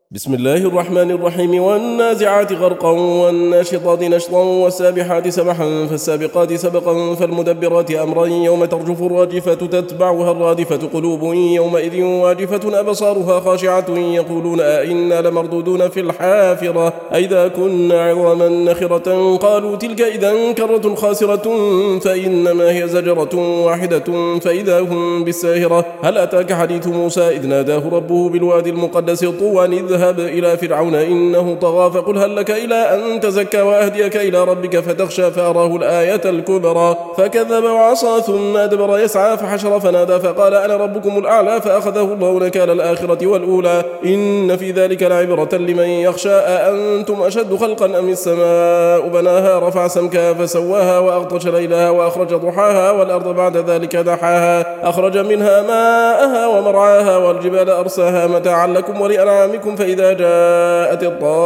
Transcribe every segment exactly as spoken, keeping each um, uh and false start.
بسم الله الرحمن الرحيم والنازعات غرقا والناشطات نشطا والسابحات سبحا فالسابقات سبقا فالمدبرات أمرا يوم ترجف الراجفة تتبعها الرادفة قلوب يومئذ واجفة أبصارها خاشعة يقولون أئنا لمردودون في الحافرة أئذا كنا عظاما نخرة قالوا تلك إذا كرة خاسرة فإنما هي زجرة واحدة فإذا هم بالساهرة هل أتاك حديث موسى إذ ناداه ربه بالوادي المقدس طوى اذهب إلى فرعون إنه طغى فقل هل لك إلى أن تزكى وأهديك إلى ربك فتخشى فأراه الآية الكبرى فكذب وعصى ثم أدبر يسعى فحشر فنادى فقال أنا ربكم الأعلى فأخذه الله نكال الآخرة والأولى إن في ذلك لعبرة لمن يخشى أأنتم أشد خلقا أم السماء بناها رفع سمكها فسواها وأغطش ليلها وأخرج ضحاها والأرض بعد ذلك دحاها أخرج منها ماءها ومرعاها والجبال أرساها متاعا لكم ولأنعامكم فإذا جاءت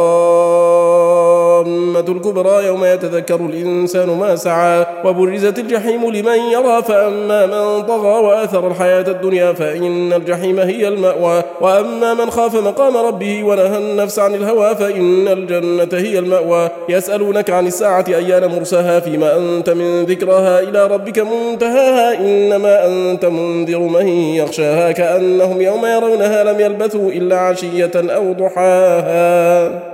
الطامة الكبرى يوم يتذكر الإنسان ما سعى وبرزت الجحيم لمن يرى فأما من طغى وآثر الحياة الدنيا فإن الجحيم هي المأوى وأما من خاف مقام ربه ونهى النفس عن الهوى فإن الجنة هي المأوى يسألونك عن الساعة أيان مرساها فيما أنت من ذكرها إلى ربك منتهاها إنما أنت منذر من يخشاها كأنهم يوم يرونها لم يلبثوا إلا عشية أو ضحاها.